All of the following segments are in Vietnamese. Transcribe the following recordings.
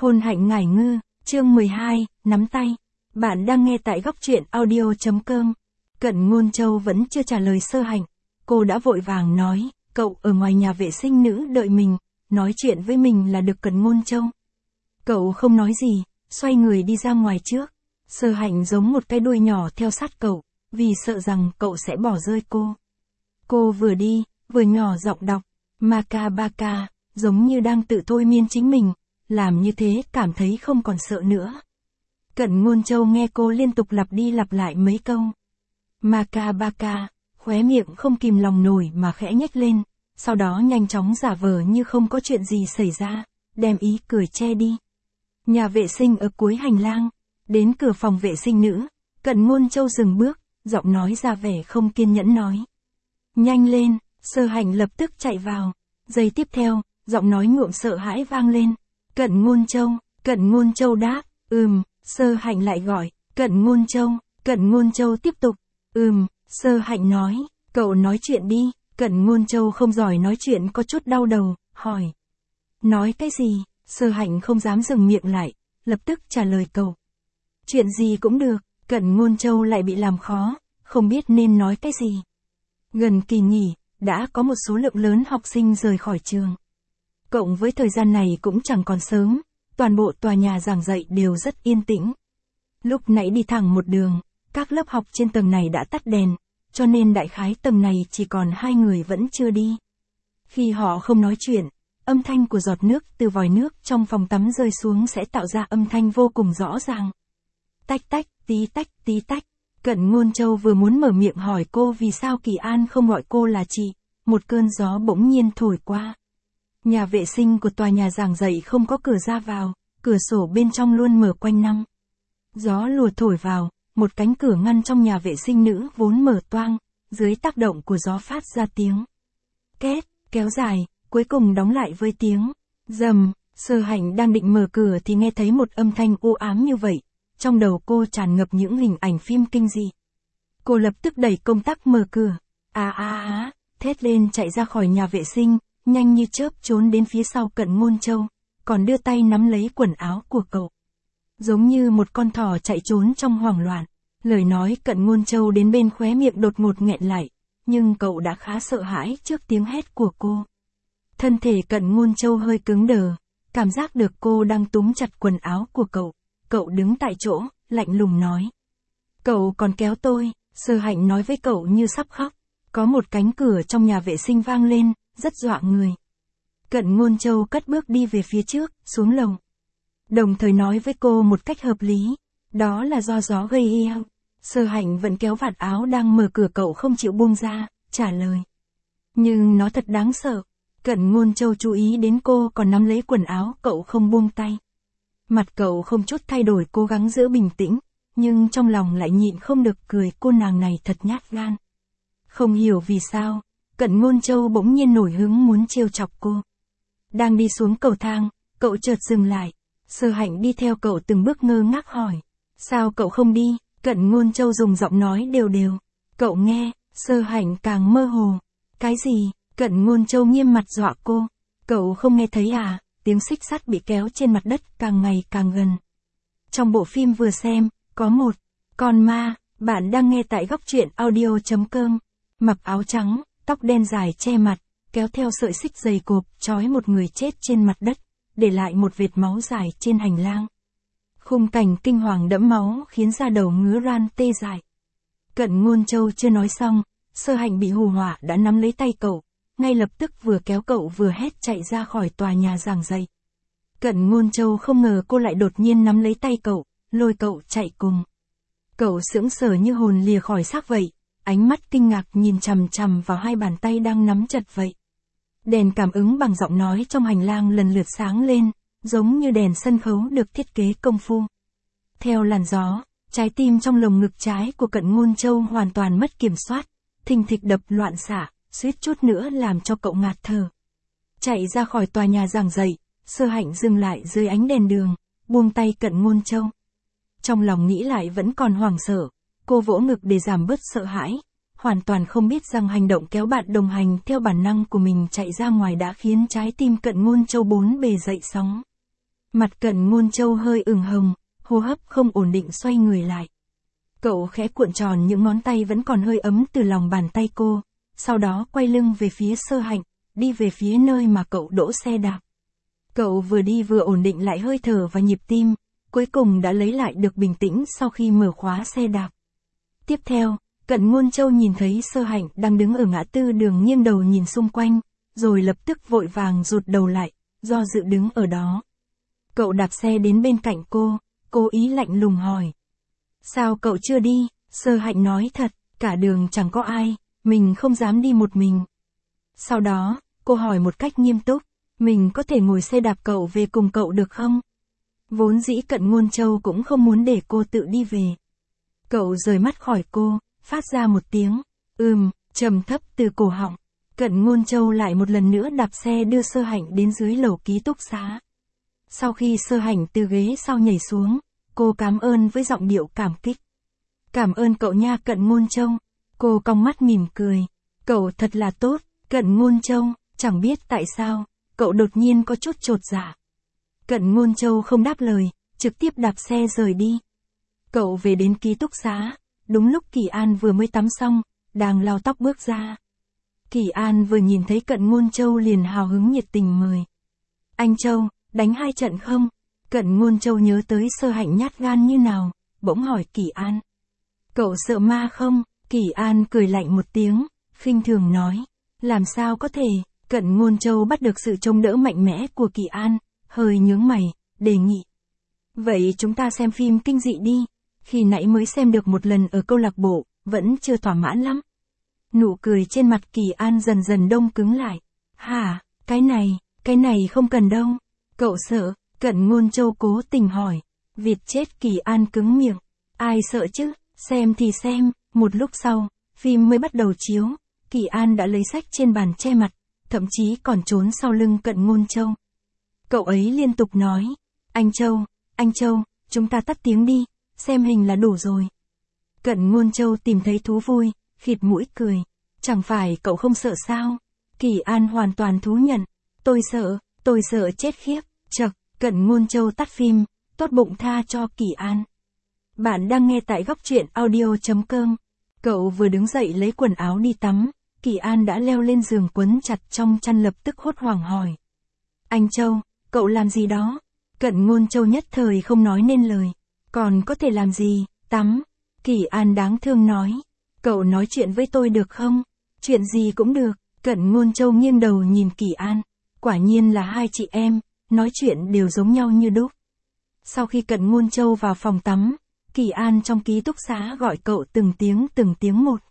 Hôn hạnh ngải ngư, chương 12, nắm tay. Bạn đang nghe tại góc truyện audio.com. Cận Ngôn Châu vẫn chưa trả lời Sơ Hạnh. Cô đã vội vàng nói, cậu ở ngoài nhà vệ sinh nữ đợi mình, nói chuyện với mình là được. Cận Ngôn Châu. Cậu không nói gì, xoay người đi ra ngoài trước. Sơ Hạnh giống một cái đuôi nhỏ theo sát cậu, vì sợ rằng cậu sẽ bỏ rơi cô. Cô vừa đi, vừa nhỏ giọng đọc, Maka Baka, giống như đang tự thôi miên chính mình, làm như thế cảm thấy không còn sợ nữa. Cận Ngôn Châu nghe cô liên tục lặp đi lặp lại mấy câu. Maka Baka, khóe miệng không kìm lòng nổi mà khẽ nhếch lên, sau đó nhanh chóng giả vờ như không có chuyện gì xảy ra, đem ý cười che đi. Nhà vệ sinh ở cuối hành lang, đến cửa phòng vệ sinh nữ, Cận Ngôn Châu dừng bước, giọng nói ra vẻ không kiên nhẫn nói. Nhanh lên, Sơ Hạnh lập tức chạy vào. Giây tiếp theo, giọng nói nhuộm sợ hãi vang lên. Cận Ngôn Châu đáp, Sơ Hạnh lại gọi, Cận Ngôn Châu tiếp tục, Sơ Hạnh nói, cậu nói chuyện đi. Cận Ngôn Châu không giỏi nói chuyện, có chút đau đầu, hỏi. Nói cái gì? Sơ Hạnh không dám dừng miệng lại, lập tức trả lời cậu. Chuyện gì cũng được. Cận Ngôn Châu lại bị làm khó, không biết nên nói cái gì. Gần kỳ nghỉ, đã có một số lượng lớn học sinh rời khỏi trường. Cộng với thời gian này cũng chẳng còn sớm, toàn bộ tòa nhà giảng dạy đều rất yên tĩnh. Lúc nãy đi thẳng một đường, các lớp học trên tầng này đã tắt đèn, cho nên đại khái tầng này chỉ còn 2 người vẫn chưa đi. Khi họ không nói chuyện, âm thanh của giọt nước từ vòi nước trong phòng tắm rơi xuống sẽ tạo ra âm thanh vô cùng rõ ràng. Tách tách, tí tách, tí tách. Cận Ngôn Châu vừa muốn mở miệng hỏi cô vì sao Kỳ An không gọi cô là chị, một cơn gió bỗng nhiên thổi qua. Nhà vệ sinh của tòa nhà giảng dạy không có cửa ra vào, cửa sổ bên trong luôn mở quanh năm. Gió lùa thổi vào, một cánh cửa ngăn trong nhà vệ sinh nữ vốn mở toang, dưới tác động của gió phát ra tiếng két, kéo dài, cuối cùng đóng lại với tiếng rầm. Sơ Hạnh đang định mở cửa thì nghe thấy một âm thanh u ám như vậy. Trong đầu cô tràn ngập những hình ảnh phim kinh dị. Cô lập tức đẩy công tắc mở cửa. Thét lên chạy ra khỏi nhà vệ sinh, nhanh như chớp trốn đến phía sau Cận Ngôn Châu, còn đưa tay nắm lấy quần áo của cậu. Giống như một con thỏ chạy trốn trong hoảng loạn. Lời nói Cận Ngôn Châu đến bên khóe miệng đột ngột nghẹn lại, nhưng cậu đã khá sợ hãi trước tiếng hét của cô. Thân thể Cận Ngôn Châu hơi cứng đờ, cảm giác được cô đang túm chặt quần áo của cậu. Cậu đứng tại chỗ, lạnh lùng nói. Cậu còn kéo tôi. Sơ Hạnh nói với cậu như sắp khóc. Có một cánh cửa trong nhà vệ sinh vang lên, rất dọa người. Cận Ngôn Châu cất bước đi về phía trước, xuống lầu. Đồng thời nói với cô một cách hợp lý. Đó là do gió gây eo. Sơ Hạnh vẫn kéo vạt áo đang mở cửa, cậu không chịu buông ra, trả lời. Nhưng nó thật đáng sợ. Cận Ngôn Châu chú ý đến cô còn nắm lấy quần áo, cậu không buông tay. Mặt cậu không chút thay đổi, cố gắng giữ bình tĩnh, nhưng trong lòng lại nhịn không được cười, cô nàng này thật nhát gan. Không hiểu vì sao, Cận Ngôn Châu bỗng nhiên nổi hứng muốn trêu chọc cô. Đang đi xuống cầu thang, cậu chợt dừng lại. Sơ Hạnh đi theo cậu từng bước ngơ ngác hỏi. Sao cậu không đi? Cận Ngôn Châu dùng giọng nói đều đều. Cậu nghe. Sơ Hạnh càng mơ hồ. Cái gì? Cận Ngôn Châu nghiêm mặt dọa cô. Cậu không nghe thấy à? Tiếng xích sắt bị kéo trên mặt đất càng ngày càng gần. Trong bộ phim vừa xem, có một con ma. Bạn đang nghe tại góc truyện audio.com. Mặc áo trắng, tóc đen dài che mặt, kéo theo sợi xích dày cộp, trói một người chết trên mặt đất, để lại một vệt máu dài trên hành lang. Khung cảnh kinh hoàng đẫm máu khiến da đầu ngứa ran tê dại. Cận Ngôn Châu chưa nói xong, Sơ Hạnh bị hù hỏa đã nắm lấy tay cậu, ngay lập tức vừa kéo cậu vừa hét chạy ra khỏi tòa nhà giảng dạy. Cận Ngôn Châu không ngờ cô lại đột nhiên nắm lấy tay cậu, lôi cậu chạy cùng. Cậu sững sờ như hồn lìa khỏi xác vậy, ánh mắt kinh ngạc nhìn chằm chằm vào hai bàn tay đang nắm chặt vậy. Đèn cảm ứng bằng giọng nói trong hành lang lần lượt sáng lên, giống như đèn sân khấu được thiết kế công phu. Theo làn gió, trái tim trong lồng ngực trái của Cận Ngôn Châu hoàn toàn mất kiểm soát, thình thịch đập loạn xạ, suýt chút nữa làm cho cậu ngạt thở. Chạy ra khỏi tòa nhà giảng dạy, Sơ Hạnh dừng lại dưới ánh đèn đường, buông tay Cận Ngôn Châu. Trong lòng nghĩ lại vẫn còn hoảng sợ, cô vỗ ngực để giảm bớt sợ hãi, hoàn toàn không biết rằng hành động kéo bạn đồng hành theo bản năng của mình chạy ra ngoài đã khiến trái tim Cận Ngôn Châu bốn bề dậy sóng. Mặt Cận Ngôn Châu hơi ửng hồng, hô hấp không ổn định xoay người lại. Cậu khẽ cuộn tròn những ngón tay vẫn còn hơi ấm từ lòng bàn tay cô, sau đó quay lưng về phía Sơ Hạnh, đi về phía nơi mà cậu đỗ xe đạp. Cậu vừa đi vừa ổn định lại hơi thở và nhịp tim, cuối cùng đã lấy lại được bình tĩnh sau khi mở khóa xe đạp. Tiếp theo, Cận Ngôn Châu nhìn thấy Sơ Hạnh đang đứng ở ngã tư đường nghiêng đầu nhìn xung quanh, rồi lập tức vội vàng rụt đầu lại, do dự đứng ở đó. Cậu đạp xe đến bên cạnh cô, cố ý lạnh lùng hỏi. Sao cậu chưa đi? Sơ Hạnh nói thật, cả đường chẳng có ai, mình không dám đi một mình. Sau đó, cô hỏi một cách nghiêm túc, mình có thể ngồi xe đạp cậu về cùng cậu được không? Vốn dĩ Cận Ngôn Châu cũng không muốn để cô tự đi về. Cậu rời mắt khỏi cô, phát ra một tiếng, trầm thấp từ cổ họng. Cận Ngôn Châu lại một lần nữa đạp xe đưa Sơ Hạnh đến dưới lầu ký túc xá. Sau khi Sơ Hạnh từ ghế sau nhảy xuống, cô cảm ơn với giọng điệu cảm kích. Cảm ơn cậu nha Cận Ngôn Châu. Cô cong mắt mỉm cười. Cậu thật là tốt, Cận Ngôn Châu, chẳng biết tại sao, cậu đột nhiên có chút chột dạ. Cận Ngôn Châu không đáp lời, trực tiếp đạp xe rời đi. Cậu về đến ký túc xá, đúng lúc Kỳ An vừa mới tắm xong, đang lau tóc bước ra. Kỳ An vừa nhìn thấy Cận Ngôn Châu liền hào hứng nhiệt tình mời. Anh Châu, đánh 2 trận không? Cận Ngôn Châu nhớ tới Sơ Hạnh nhát gan như nào, bỗng hỏi Kỳ An. Cậu sợ ma không? Kỳ An cười lạnh một tiếng, khinh thường nói. Làm sao có thể? Cận Ngôn Châu bắt được sự chống đỡ mạnh mẽ của Kỳ An, hơi nhướng mày, đề nghị. Vậy chúng ta xem phim kinh dị đi, khi nãy mới xem được một lần ở câu lạc bộ, vẫn chưa thỏa mãn lắm. Nụ cười trên mặt Kỳ An dần dần đông cứng lại. Hả, cái này không cần đâu. Cậu sợ? Cận Ngôn Châu cố tình hỏi. Vịt chết Kỳ An cứng miệng. Ai sợ chứ, xem thì xem. Một lúc sau, phim mới bắt đầu chiếu. Kỳ An đã lấy sách trên bàn che mặt, thậm chí còn trốn sau lưng Cận Ngôn Châu. Cậu ấy liên tục nói. Anh Châu, chúng ta tắt tiếng đi, xem hình là đủ rồi. Cận Ngôn Châu tìm thấy thú vui, khịt mũi cười. Chẳng phải cậu không sợ sao? Kỳ An hoàn toàn thú nhận. Tôi sợ chết khiếp. Chậc, Cận Ngôn Châu tắt phim, tốt bụng tha cho Kỳ An. Bạn đang nghe tại góc truyện audio.com. Cậu vừa đứng dậy lấy quần áo đi tắm, Kỳ An đã leo lên giường quấn chặt trong chăn lập tức hốt hoảng hỏi. Anh Châu, cậu làm gì đó? Cận Ngôn Châu nhất thời không nói nên lời. Còn có thể làm gì, tắm. Kỳ An đáng thương nói. Cậu nói chuyện với tôi được không? Chuyện gì cũng được. Cận Ngôn Châu nghiêng đầu nhìn Kỳ An. Quả nhiên là hai chị em, nói chuyện đều giống nhau như đúc. Sau khi Cận Ngôn Châu vào phòng tắm, Kỳ An trong ký túc xá gọi cậu từng tiếng một.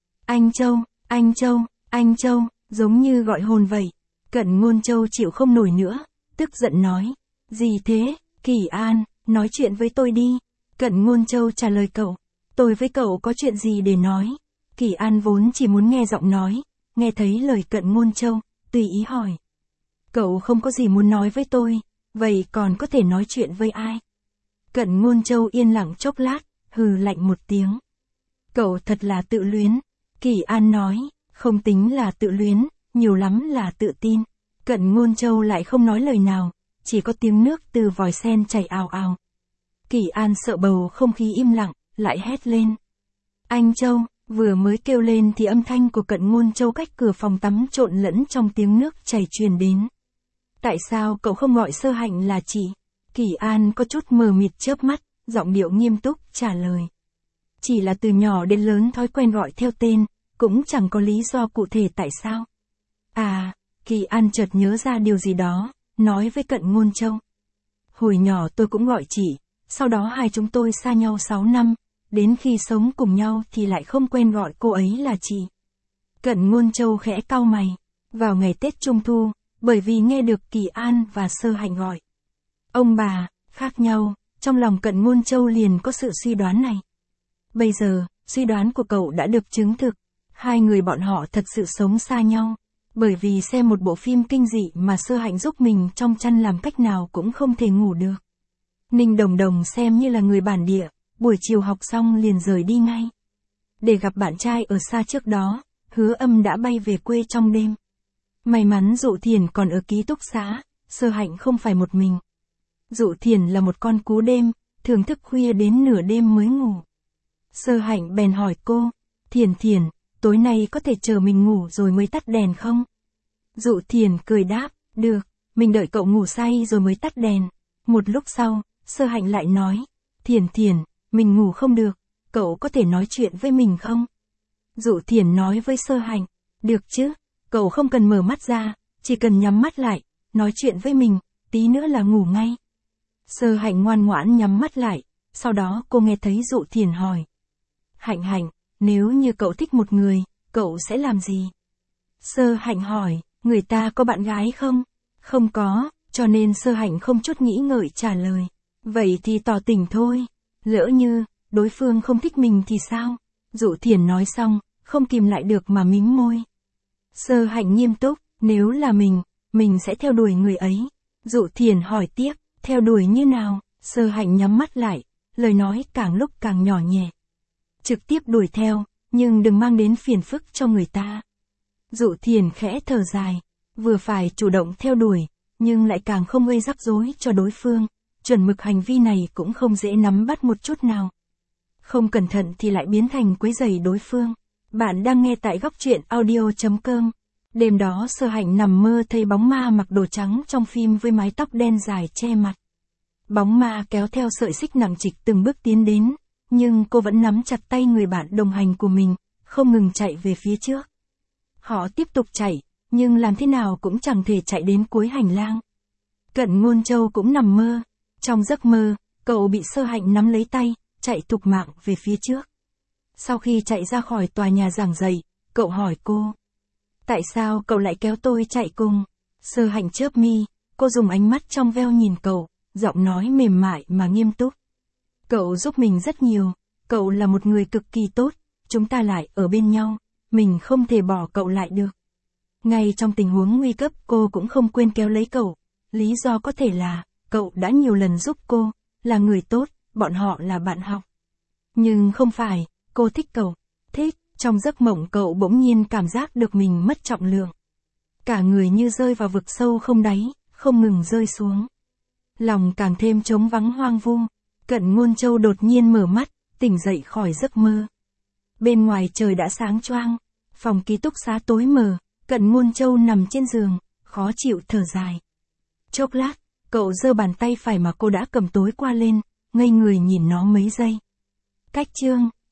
Anh Châu, giống như gọi hồn vậy. Cận Ngôn Châu chịu không nổi nữa, tức giận nói. Gì thế, Kỳ An, nói chuyện với tôi đi. Cận Ngôn Châu trả lời cậu. Tôi với cậu có chuyện gì để nói? Kỳ An vốn chỉ muốn nghe giọng nói, nghe thấy lời Cận Ngôn Châu, tùy ý hỏi. Cậu không có gì muốn nói với tôi, vậy còn có thể nói chuyện với ai? Cận Ngôn Châu yên lặng chốc lát, hừ lạnh một tiếng. Cậu thật là tự luyến. Kỳ An nói, không tính là tự luyến, nhiều lắm là tự tin. Cận Ngôn Châu lại không nói lời nào, chỉ có tiếng nước từ vòi sen chảy ào ào. Kỳ An sợ bầu không khí im lặng, lại hét lên. Anh Châu, vừa mới kêu lên thì âm thanh của Cận Ngôn Châu cách cửa phòng tắm trộn lẫn trong tiếng nước chảy truyền đến. Tại sao cậu không gọi Sơ Hạnh là chị? Kỳ An có chút mờ mịt chớp mắt, giọng điệu nghiêm túc trả lời. Chỉ là từ nhỏ đến lớn thói quen gọi theo tên, cũng chẳng có lý do cụ thể tại sao. À, Kỳ An chợt nhớ ra điều gì đó, nói với Cận Ngôn Châu. Hồi nhỏ tôi cũng gọi chị, sau đó hai chúng tôi xa nhau 6 năm, đến khi sống cùng nhau thì lại không quen gọi cô ấy là chị. Cận Ngôn Châu khẽ cau mày, vào ngày Tết Trung Thu, bởi vì nghe được Kỳ An và Sơ Hạnh gọi. Ông bà, khác nhau, trong lòng Cận Ngôn Châu liền có sự suy đoán này. Bây giờ, suy đoán của cậu đã được chứng thực, hai người bọn họ thật sự sống xa nhau, bởi vì xem một bộ phim kinh dị mà Sơ Hạnh giúp mình trong chăn làm cách nào cũng không thể ngủ được. Ninh Đồng Đồng xem như là người bản địa, buổi chiều học xong liền rời đi ngay. Để gặp bạn trai ở xa trước đó, Hứa Âm đã bay về quê trong đêm. May mắn Dụ Thiền còn ở ký túc xá, Sơ Hạnh không phải một mình. Dụ Thiền là một con cú đêm, thường thức khuya đến nửa đêm mới ngủ. Sơ Hạnh bèn hỏi cô, Thiền Thiền, tối nay có thể chờ mình ngủ rồi mới tắt đèn không? Dụ Thiền cười đáp, được, mình đợi cậu ngủ say rồi mới tắt đèn. Một lúc sau, Sơ Hạnh lại nói, Thiền Thiền, mình ngủ không được, cậu có thể nói chuyện với mình không? Dụ Thiền nói với Sơ Hạnh, được chứ, cậu không cần mở mắt ra, chỉ cần nhắm mắt lại, nói chuyện với mình, tí nữa là ngủ ngay. Sơ Hạnh ngoan ngoãn nhắm mắt lại, sau đó cô nghe thấy Dụ Thiền hỏi. Hạnh Hạnh, nếu như cậu thích một người, cậu sẽ làm gì? Sơ Hạnh hỏi, người ta có bạn gái không? Không có, cho nên Sơ Hạnh không chút nghĩ ngợi trả lời. Vậy thì tỏ tình thôi. Lỡ như, đối phương không thích mình thì sao? Dụ Thiền nói xong, không kìm lại được mà mím môi. Sơ Hạnh nghiêm túc, nếu là mình sẽ theo đuổi người ấy. Dụ Thiền hỏi tiếp, theo đuổi như nào? Sơ Hạnh nhắm mắt lại, lời nói càng lúc càng nhỏ nhẹ. Trực tiếp đuổi theo, nhưng đừng mang đến phiền phức cho người ta. Dụ Thiền khẽ thở dài, vừa phải chủ động theo đuổi, nhưng lại càng không gây rắc rối cho đối phương. Chuẩn mực hành vi này cũng không dễ nắm bắt một chút nào. Không cẩn thận thì lại biến thành quấy rầy đối phương. Bạn đang nghe tại góc truyện audio.com. Đêm đó Sơ Hạnh nằm mơ thấy bóng ma mặc đồ trắng trong phim với mái tóc đen dài che mặt. Bóng ma kéo theo sợi xích nặng trịch từng bước tiến đến, nhưng cô vẫn nắm chặt tay người bạn đồng hành của mình, không ngừng chạy về phía trước. Họ tiếp tục chạy, nhưng làm thế nào cũng chẳng thể chạy đến cuối hành lang. Cận Ngôn Châu cũng nằm mơ. Trong giấc mơ, cậu bị Sơ Hạnh nắm lấy tay, chạy thục mạng về phía trước. Sau khi chạy ra khỏi tòa nhà giảng dạy, cậu hỏi cô. Tại sao cậu lại kéo tôi chạy cùng? Sơ Hạnh chớp mi, cô dùng ánh mắt trong veo nhìn cậu, giọng nói mềm mại mà nghiêm túc. Cậu giúp mình rất nhiều, cậu là một người cực kỳ tốt, chúng ta lại ở bên nhau, mình không thể bỏ cậu lại được. Ngay trong tình huống nguy cấp cô cũng không quên kéo lấy cậu, lý do có thể là, cậu đã nhiều lần giúp cô, là người tốt, bọn họ là bạn học. Nhưng không phải, cô thích cậu, thích, trong giấc mộng cậu bỗng nhiên cảm giác được mình mất trọng lượng. Cả người như rơi vào vực sâu không đáy, không ngừng rơi xuống. Lòng càng thêm trống vắng hoang vu. Cận Ngôn Châu đột nhiên mở mắt, tỉnh dậy khỏi giấc mơ. Bên ngoài trời đã sáng choang, phòng ký túc xá tối mờ, Cận Ngôn Châu nằm trên giường, khó chịu thở dài. Chốc lát, cậu giơ bàn tay phải mà cô đã cầm tối qua lên, ngây người nhìn nó mấy giây. Cách chương